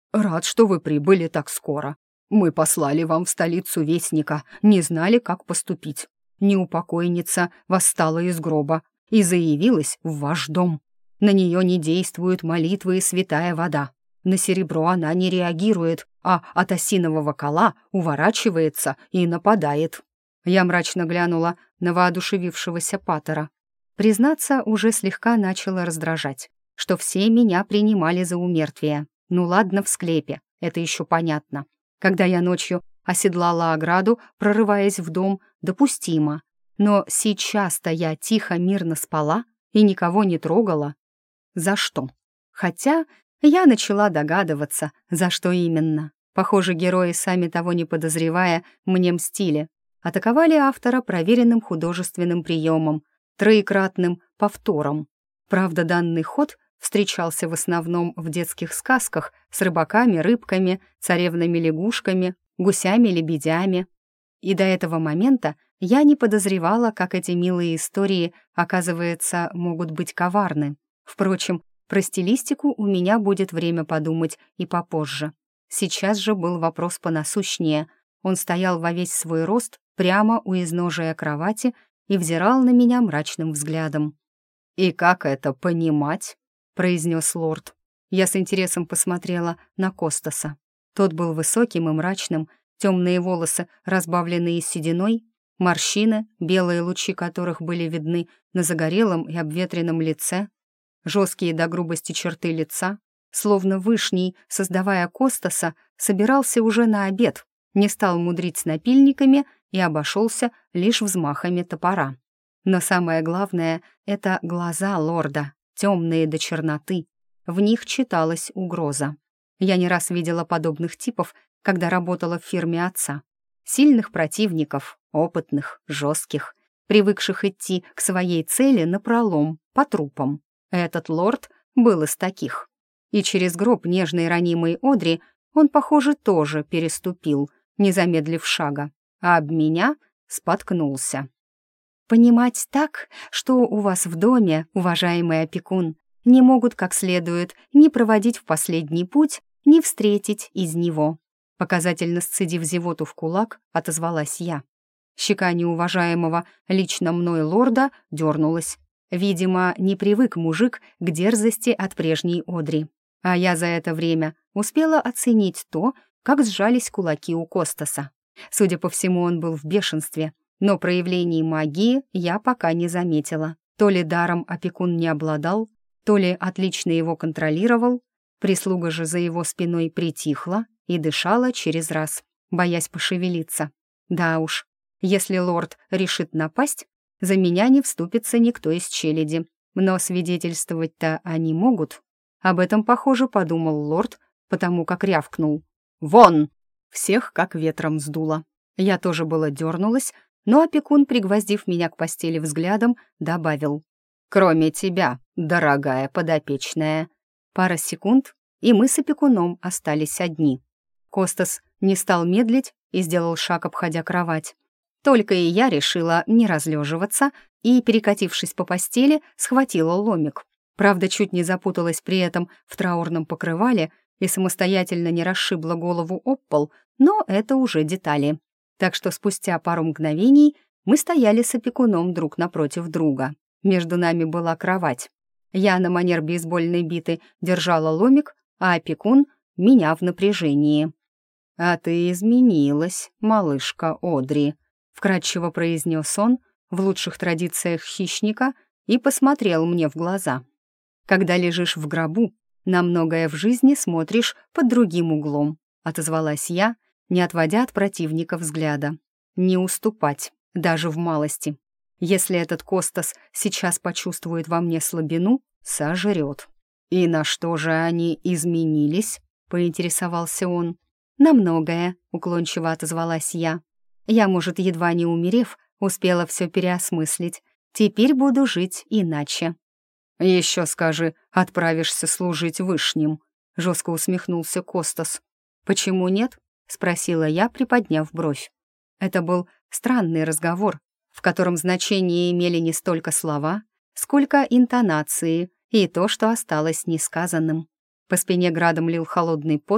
Рад, что вы прибыли так скоро. Мы послали вам в столицу вестника, не знали, как поступить. Неупокойница восстала из гроба и заявилась в ваш дом. На нее не действуют молитвы и святая вода. На серебро она не реагирует, а от осинового кола уворачивается и нападает». Я мрачно глянула на воодушевившегося патера. Признаться, уже слегка начало раздражать, что все меня принимали за умертвие. Ну ладно, в склепе, это еще понятно. Когда я ночью оседлала ограду, прорываясь в дом, допустимо. Но сейчас-то я тихо, мирно спала и никого не трогала. За что? Хотя я начала догадываться, за что именно. Похоже, герои, сами того не подозревая, мне мстили. Атаковали автора проверенным художественным приемом, троекратным повтором. Правда, данный ход встречался в основном в детских сказках с рыбаками, рыбками, царевными лягушками, гусями-лебедями. И до этого момента я не подозревала, как эти милые истории, оказывается, могут быть коварны. Впрочем, про стилистику у меня будет время подумать и попозже. Сейчас же был вопрос понасущнее. Он стоял во весь свой рост прямо у изножия кровати и взирал на меня мрачным взглядом. «И как это понимать?» — произнес лорд. Я с интересом посмотрела на Костаса. Тот был высоким и мрачным, темные волосы, разбавленные сединой, морщины, белые лучи которых были видны на загорелом и обветренном лице, жесткие до грубости черты лица, словно Вышний, создавая Костаса, собирался уже на обед, не стал мудрить с напильниками и обошелся лишь взмахами топора. Но самое главное — это глаза лорда, темные до черноты. В них читалась угроза. Я не раз видела подобных типов, когда работала в фирме отца. Сильных противников, опытных, жестких, привыкших идти к своей цели напролом, по трупам. Этот лорд был из таких. И через гроб нежной ранимой Одри он, похоже, тоже переступил, не замедлив шага, а об меня споткнулся. «Понимать так, что у вас в доме, уважаемый опекун, не могут как следует ни проводить в последний путь, ни встретить из него», показательно сцедив зевоту в кулак, отозвалась я. Щека неуважаемого лично мной лорда дернулась. Видимо, не привык мужик к дерзости от прежней Одри. А я за это время успела оценить то, как сжались кулаки у Костаса. Судя по всему, он был в бешенстве, но проявлений магии я пока не заметила. То ли даром опекун не обладал, то ли отлично его контролировал. Прислуга же за его спиной притихла и дышала через раз, боясь пошевелиться. Да уж, если лорд решит напасть, за меня не вступится никто из челяди. Но свидетельствовать-то они могут. Об этом, похоже, подумал лорд, потому как рявкнул. «Вон!» Всех как ветром сдуло. Я тоже было дернулась, но опекун, пригвоздив меня к постели взглядом, добавил: «Кроме тебя, дорогая подопечная». Пара секунд, и мы с опекуном остались одни. Костас не стал медлить и сделал шаг, обходя кровать. Только и я решила не разлеживаться и, перекатившись по постели, схватила ломик. Правда, чуть не запуталась при этом в траурном покрывале и самостоятельно не расшибла голову об пол, но это уже детали. Так что спустя пару мгновений мы стояли с опекуном друг напротив друга. Между нами была кровать. Я на манер бейсбольной биты держала ломик, а опекун — меня в напряжении. «А ты изменилась, малышка Одри», — вкратчиво произнес он в лучших традициях хищника и посмотрел мне в глаза. «Когда лежишь в гробу, на многое в жизни смотришь под другим углом», — отозвалась я, не отводя от противника взгляда. «Не уступать, даже в малости. Если этот Костас сейчас почувствует во мне слабину, сожрет». «И на что же они изменились?» — поинтересовался он. «На многое», — уклончиво отозвалась я. «Я, может, едва не умерев, успела все переосмыслить. Теперь буду жить иначе». «Еще скажи, отправишься служить Вышним», — жестко усмехнулся Костас. «Почему нет?» — спросила я, приподняв бровь. Это был странный разговор, в котором значение имели не столько слова, сколько интонации и то, что осталось несказанным. По спине градом лил холодный пот,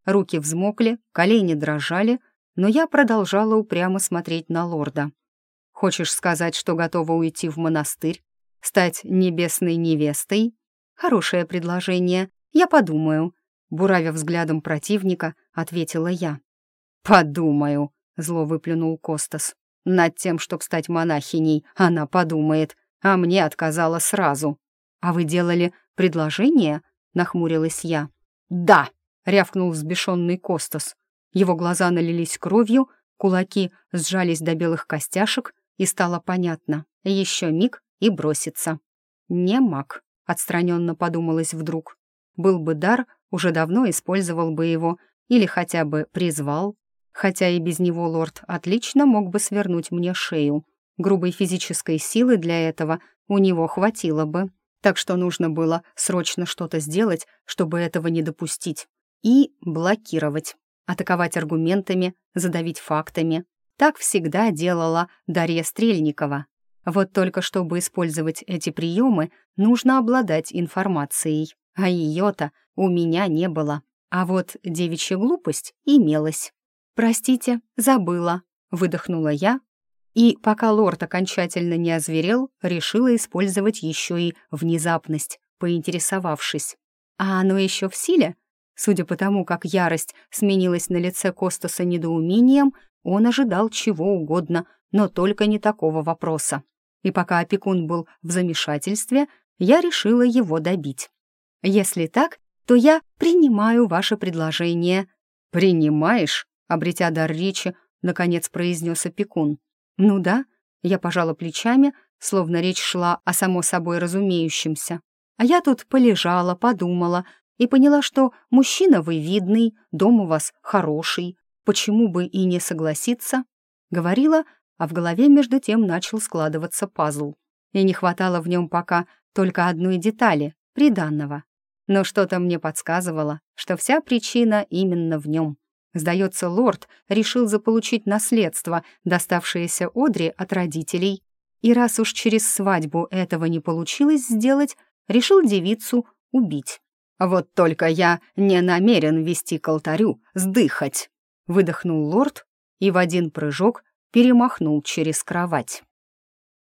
Руки взмокли, колени дрожали, но я продолжала упрямо смотреть на лорда. «Хочешь сказать, что готова уйти в монастырь? Стать небесной невестой?» «Хорошее предложение. Я подумаю», — буравя взглядом противника, ответила я. «Подумаю», — зло выплюнул Костас. «Над тем, чтоб стать монахиней, она подумает, а мне отказала сразу». «А вы делали предложение?» — нахмурилась я. «Да!» — рявкнул взбешенный Костас. Его глаза налились кровью, кулаки сжались до белых костяшек, и стало понятно. Еще миг и бросится. «Не маг», — отстраненно подумалось вдруг. «Был бы дар, уже давно использовал бы его или хотя бы призвал. Хотя и без него лорд отлично мог бы свернуть мне шею. Грубой физической силы для этого у него хватило бы. Так что нужно было срочно что-то сделать, чтобы этого не допустить. И блокировать. Атаковать аргументами, задавить фактами. Так всегда делала Дарья Стрельникова. Вот только чтобы использовать эти приемы, нужно обладать информацией. А ее-то у меня не было. А вот девичья глупость имелась. «Простите, забыла», — выдохнула я. И пока лорд окончательно не озверел, решила использовать еще и внезапность, поинтересовавшись. «А оно еще в силе?» Судя по тому, как ярость сменилась на лице Костаса недоумением, он ожидал чего угодно, но только не такого вопроса. И пока опекун был в замешательстве, я решила его добить. «Если так, то я принимаю ваше предложение». «Принимаешь?» — обретя дар речи, наконец произнес опекун. «Ну да», — я пожала плечами, словно речь шла о само собой разумеющемся. «А я тут полежала, подумала и поняла, что мужчина вы видный, дом у вас хороший, почему бы и не согласиться?» Говорила, а в голове между тем начал складываться пазл. И не хватало в нем пока только одной детали — приданного. Но что-то мне подсказывало, что вся причина именно в нем. Сдается, лорд решил заполучить наследство, доставшееся Одри от родителей, и раз уж через свадьбу этого не получилось сделать, решил девицу убить. «Вот только я не намерен вести к алтарю, сдыхать», — выдохнул лорд и в один прыжок перемахнул через кровать.